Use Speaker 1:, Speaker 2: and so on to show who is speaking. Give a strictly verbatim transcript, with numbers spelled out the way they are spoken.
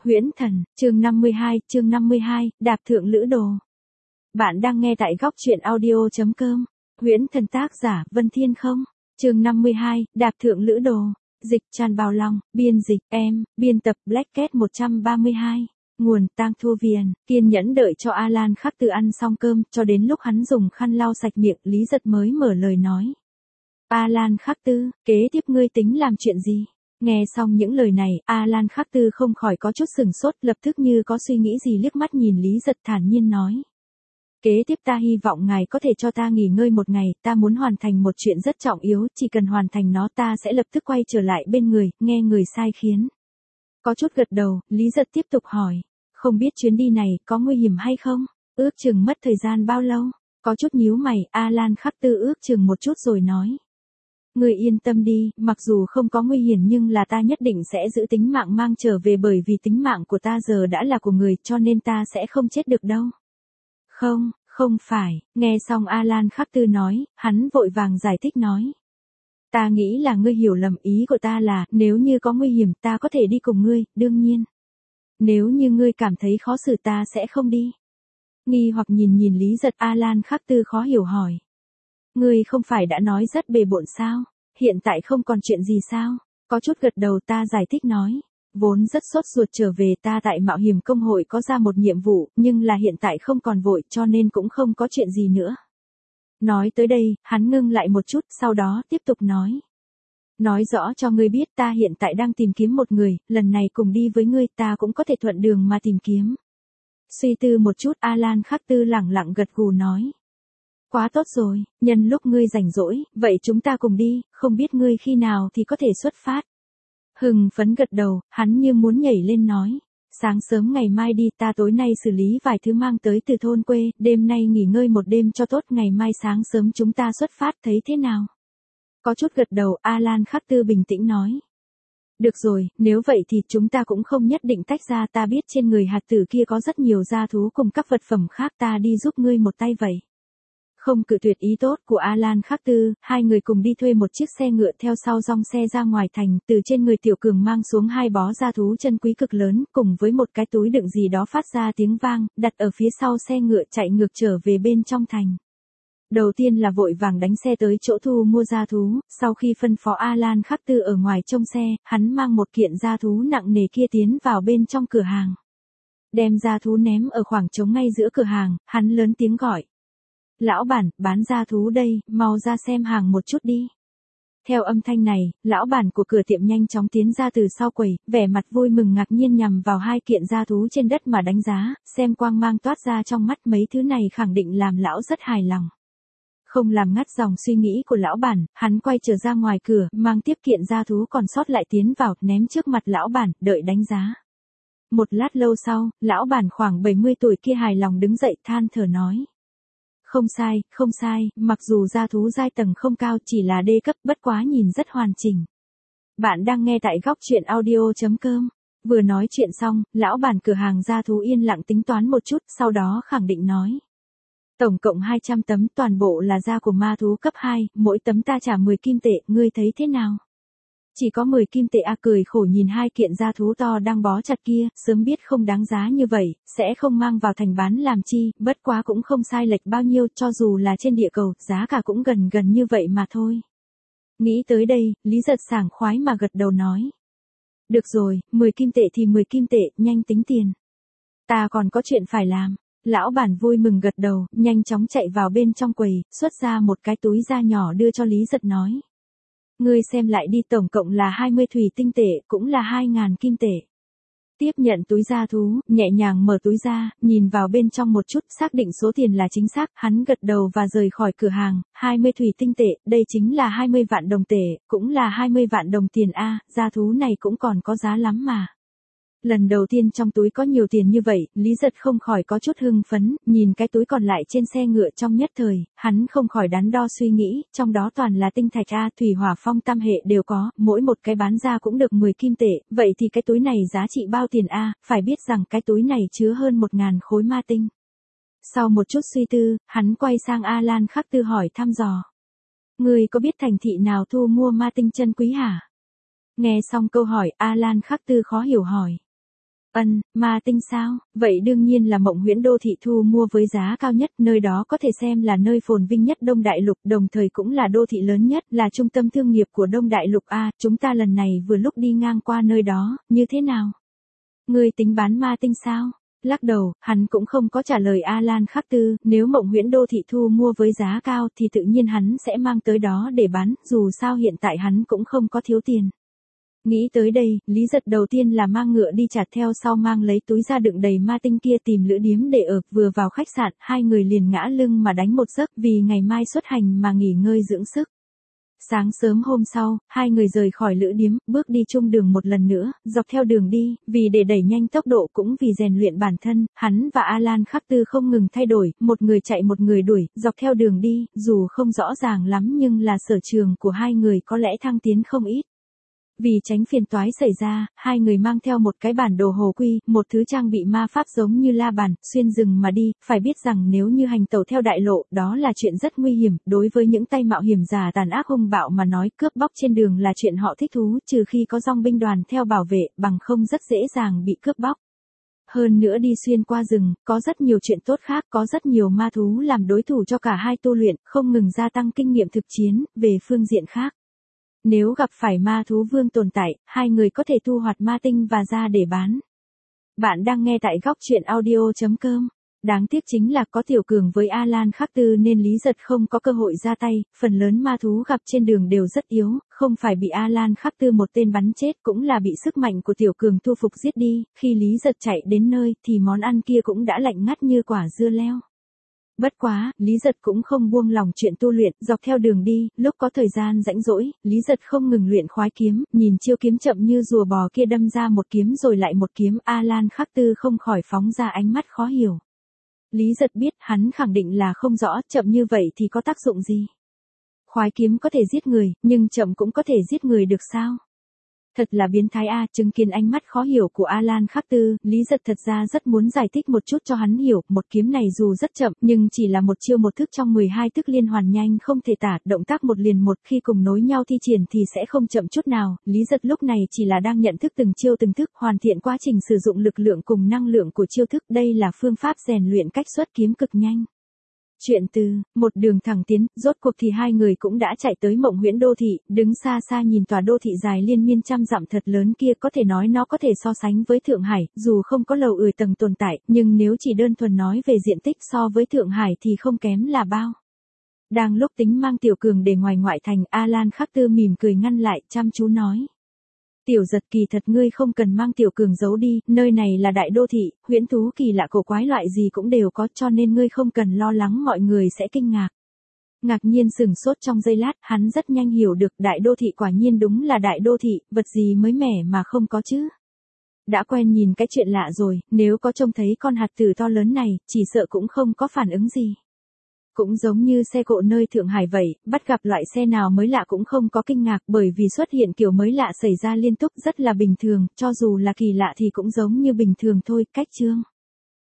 Speaker 1: Huyễn Thần, chương năm mươi hai, chương năm mươi hai, đạp thượng lữ đồ. Bạn đang nghe tại góc truyện audio chấm com. Huyễn Thần tác giả Vân Thiên Không. Chương năm mươi hai, đạp thượng lữ đồ. Dịch Tràn Bào Long, biên dịch em, biên tập Black Cat một trăm ba mươi hai. Nguồn Tang Thu Viền, kiên nhẫn đợi cho Alan Khắc Tư ăn xong cơm, cho đến lúc hắn dùng khăn lau sạch miệng, Lý Giật mới mở lời nói. Alan Khắc Tư, kế tiếp ngươi tính làm chuyện gì? Nghe xong những lời này, Alan Khắc Tư không khỏi có chút sừng sốt, lập tức như có suy nghĩ gì liếc mắt nhìn Lý Giật thản nhiên nói. Kế tiếp ta hy vọng ngài có thể cho ta nghỉ ngơi một ngày, ta muốn hoàn thành một chuyện rất trọng yếu, chỉ cần hoàn thành nó ta sẽ lập tức quay trở lại bên người, nghe người sai khiến. Có chút gật đầu, Lý Giật tiếp tục hỏi, không biết chuyến đi này có nguy hiểm hay không? Ước chừng mất thời gian bao lâu? Có chút nhíu mày, Alan Khắc Tư ước chừng một chút rồi nói. Ngươi yên tâm đi, mặc dù không có nguy hiểm nhưng là ta nhất định sẽ giữ tính mạng mang trở về, bởi vì tính mạng của ta giờ đã là của người, cho nên ta sẽ không chết được đâu. Không, không phải, nghe xong Alan Khắc Tư nói, hắn vội vàng giải thích nói. Ta nghĩ là ngươi hiểu lầm, ý của ta là, nếu như có nguy hiểm ta có thể đi cùng ngươi, đương nhiên. Nếu như ngươi cảm thấy khó xử ta sẽ không đi. Nghi hoặc nhìn nhìn Lý Giật, Alan Khắc Tư khó hiểu hỏi. Ngươi không phải đã nói rất bề bộn sao? Hiện tại không còn chuyện gì sao? Có chút gật đầu, ta giải thích nói. Vốn rất sốt ruột trở về, ta tại mạo hiểm công hội có ra một nhiệm vụ, nhưng là hiện tại không còn vội, cho nên cũng không có chuyện gì nữa. Nói tới đây, hắn ngưng lại một chút, sau đó tiếp tục nói. Nói rõ cho ngươi biết ta hiện tại đang tìm kiếm một người, lần này cùng đi với ngươi ta cũng có thể thuận đường mà tìm kiếm. Suy tư một chút, Alan Khắc Tư lẳng lặng gật gù nói. Quá tốt rồi, nhân lúc ngươi rảnh rỗi, vậy chúng ta cùng đi, không biết ngươi khi nào thì có thể xuất phát. Hừng phấn gật đầu, hắn như muốn nhảy lên nói. Sáng sớm ngày mai đi, ta tối nay xử lý vài thứ mang tới từ thôn quê, đêm nay nghỉ ngơi một đêm cho tốt, ngày mai sáng sớm chúng ta xuất phát, thấy thế nào? Có chút gật đầu, Alan Khắc Tư bình tĩnh nói. Được rồi, nếu vậy thì chúng ta cũng không nhất định tách ra, ta biết trên người hạt tử kia có rất nhiều gia thú cùng các vật phẩm khác, ta đi giúp ngươi một tay vậy. Không cự tuyệt ý tốt của Alan Khắc Tư, hai người cùng đi thuê một chiếc xe ngựa, theo sau dòng xe ra ngoài thành, từ trên người Tiểu Cường mang xuống hai bó gia thú chân quý cực lớn, cùng với một cái túi đựng gì đó phát ra tiếng vang, đặt ở phía sau xe ngựa chạy ngược trở về bên trong thành. Đầu tiên là vội vàng đánh xe tới chỗ thu mua gia thú, sau khi phân phó Alan Khắc Tư ở ngoài trông xe, hắn mang một kiện gia thú nặng nề kia tiến vào bên trong cửa hàng. Đem gia thú ném ở khoảng trống ngay giữa cửa hàng, hắn lớn tiếng gọi. Lão bản, bán gia thú đây, mau ra xem hàng một chút đi. Theo âm thanh này, lão bản của cửa tiệm nhanh chóng tiến ra từ sau quầy, vẻ mặt vui mừng ngạc nhiên nhằm vào hai kiện gia thú trên đất mà đánh giá, xem quang mang toát ra trong mắt, mấy thứ này khẳng định làm lão rất hài lòng. Không làm ngắt dòng suy nghĩ của lão bản, hắn quay trở ra ngoài cửa, mang tiếp kiện gia thú còn sót lại tiến vào, ném trước mặt lão bản, đợi đánh giá. Một lát lâu sau, lão bản khoảng bảy mươi tuổi kia hài lòng đứng dậy than thở nói. Không sai, không sai, mặc dù gia thú giai tầng không cao, chỉ là đê cấp, bất quá nhìn rất hoàn chỉnh. Bạn đang nghe tại góc truyện audio chấm com. Vừa nói chuyện xong, lão bản cửa hàng gia thú yên lặng tính toán một chút, sau đó khẳng định nói. Tổng cộng hai trăm tấm, toàn bộ là da của ma thú cấp hai, mỗi tấm ta trả mười kim tệ, ngươi thấy thế nào? Chỉ có mười kim tệ à, cười khổ nhìn hai kiện gia thú to đang bó chặt kia, sớm biết không đáng giá như vậy, sẽ không mang vào thành bán làm chi, bất quá cũng không sai lệch bao nhiêu, cho dù là trên địa cầu, giá cả cũng gần gần như vậy mà thôi. Nghĩ tới đây, Lý Giật sảng khoái mà gật đầu nói. Được rồi, mười kim tệ thì mười kim tệ, nhanh tính tiền. Ta còn có chuyện phải làm. Lão bản vui mừng gật đầu, nhanh chóng chạy vào bên trong quầy, xuất ra một cái túi da nhỏ đưa cho Lý Giật nói. Ngươi xem lại đi, tổng cộng là hai mươi thủy tinh tệ, cũng là hai ngàn kim tệ. Tiếp nhận túi da thú, nhẹ nhàng mở túi ra, nhìn vào bên trong một chút, xác định số tiền là chính xác, hắn gật đầu và rời khỏi cửa hàng. hai mươi thủy tinh tệ, đây chính là hai mươi vạn đồng tệ, cũng là hai mươi vạn đồng tiền a, gia thú này cũng còn có giá lắm mà. Lần đầu tiên trong túi có nhiều tiền như vậy, Lý Giật không khỏi có chút hưng phấn, nhìn cái túi còn lại trên xe ngựa trong nhất thời, hắn không khỏi đắn đo suy nghĩ, trong đó toàn là tinh thạch a, thủy hỏa phong tam hệ đều có, mỗi một cái bán ra cũng được mười kim tệ, vậy thì cái túi này giá trị bao tiền a, phải biết rằng cái túi này chứa hơn một ngàn khối ma tinh. Sau một chút suy tư, hắn quay sang Alan Khắc Tư hỏi thăm dò. Người có biết thành thị nào thu mua ma tinh chân quý hả? Nghe xong câu hỏi, Alan Khắc Tư khó hiểu hỏi. Ân, ma tinh sao? Vậy đương nhiên là Mộng Huyễn đô thị thu mua với giá cao nhất, nơi đó có thể xem là nơi phồn vinh nhất Đông Đại Lục, đồng thời cũng là đô thị lớn nhất, là trung tâm thương nghiệp của Đông Đại Lục a, chúng ta lần này vừa lúc đi ngang qua nơi đó, như thế nào? Ngươi tính bán ma tinh sao? Lắc đầu, hắn cũng không có trả lời Alan Khắc Tư, nếu Mộng Huyễn đô thị thu mua với giá cao thì tự nhiên hắn sẽ mang tới đó để bán, dù sao hiện tại hắn cũng không có thiếu tiền. Nghĩ tới đây, Lý Giật đầu tiên là mang ngựa đi chặt, theo sau mang lấy túi ra đựng đầy ma tinh kia tìm lữ điếm để ở, vừa vào khách sạn, hai người liền ngã lưng mà đánh một giấc vì ngày mai xuất hành mà nghỉ ngơi dưỡng sức. Sáng sớm hôm sau, hai người rời khỏi lữ điếm, bước đi chung đường một lần nữa, dọc theo đường đi, vì để đẩy nhanh tốc độ cũng vì rèn luyện bản thân, hắn và Alan Khắc Tư không ngừng thay đổi, một người chạy một người đuổi, dọc theo đường đi, dù không rõ ràng lắm nhưng là sở trường của hai người có lẽ thăng tiến không ít. Vì tránh phiền toái xảy ra, hai người mang theo một cái bản đồ hồ quy, một thứ trang bị ma pháp giống như la bàn, xuyên rừng mà đi, phải biết rằng nếu như hành tẩu theo đại lộ, đó là chuyện rất nguy hiểm, đối với những tay mạo hiểm giả tàn ác hung bạo mà nói, cướp bóc trên đường là chuyện họ thích thú, trừ khi có dòng binh đoàn theo bảo vệ, bằng không rất dễ dàng bị cướp bóc. Hơn nữa đi xuyên qua rừng, có rất nhiều chuyện tốt khác, có rất nhiều ma thú làm đối thủ cho cả hai tu luyện, không ngừng gia tăng kinh nghiệm thực chiến, về phương diện khác. Nếu gặp phải ma thú vương tồn tại, hai người có thể thu hoạch ma tinh và ra để bán. Bạn đang nghe tại góc truyện audio chấm com. Đáng tiếc chính là có Tiểu Cường với Alan Khắc Tư nên Lý Giật không có cơ hội ra tay, phần lớn ma thú gặp trên đường đều rất yếu, không phải bị Alan Khắc Tư một tên bắn chết cũng là bị sức mạnh của Tiểu Cường thu phục giết đi, khi Lý Giật chạy đến nơi thì món ăn kia cũng đã lạnh ngắt như quả dưa leo. Bất quá, Lý Giật cũng không buông lòng chuyện tu luyện, dọc theo đường đi, lúc có thời gian rãnh rỗi, Lý Giật không ngừng luyện khoái kiếm, nhìn chiêu kiếm chậm như rùa bò kia đâm ra một kiếm rồi lại một kiếm, Alan Khắc Tư không khỏi phóng ra ánh mắt khó hiểu. Lý Giật biết hắn khẳng định là không rõ, chậm như vậy thì có tác dụng gì? Khoái kiếm có thể giết người, nhưng chậm cũng có thể giết người được sao? Thật là biến thái a, chứng kiến ánh mắt khó hiểu của Alan Khắc Tư, Lý Giật thật ra rất muốn giải thích một chút cho hắn hiểu, một kiếm này dù rất chậm, nhưng chỉ là một chiêu một thức trong mười hai thức liên hoàn nhanh không thể tả, động tác một liền một khi cùng nối nhau thi triển thì sẽ không chậm chút nào, Lý Giật lúc này chỉ là đang nhận thức từng chiêu từng thức, hoàn thiện quá trình sử dụng lực lượng cùng năng lượng của chiêu thức, đây là phương pháp rèn luyện cách xuất kiếm cực nhanh. Chuyện từ, một đường thẳng tiến, rốt cuộc thì hai người cũng đã chạy tới Mộng Huyễn đô thị, đứng xa xa nhìn tòa đô thị dài liên miên trăm dặm thật lớn kia, có thể nói nó có thể so sánh với Thượng Hải, dù không có lầu ười tầng tồn tại, nhưng nếu chỉ đơn thuần nói về diện tích so với Thượng Hải thì không kém là bao. Đang lúc tính mang Tiểu Cường để ngoài ngoại thành, Alan Khắc Tư mỉm cười ngăn lại, chăm chú nói. Tiểu Giật, kỳ thật ngươi không cần mang Tiểu Cường giấu đi, nơi này là đại đô thị, huyễn thú kỳ lạ cổ quái loại gì cũng đều có, cho nên ngươi không cần lo lắng mọi người sẽ kinh ngạc. Ngạc nhiên sừng sốt trong giây lát, hắn rất nhanh hiểu được đại đô thị quả nhiên đúng là đại đô thị, vật gì mới mẻ mà không có chứ. Đã quen nhìn cái chuyện lạ rồi, nếu có trông thấy con hạt tử to lớn này, chỉ sợ cũng không có phản ứng gì. Cũng giống như xe cộ nơi Thượng Hải vậy, bắt gặp loại xe nào mới lạ cũng không có kinh ngạc, bởi vì xuất hiện kiểu mới lạ xảy ra liên tục rất là bình thường, cho dù là kỳ lạ thì cũng giống như bình thường thôi, cách chương.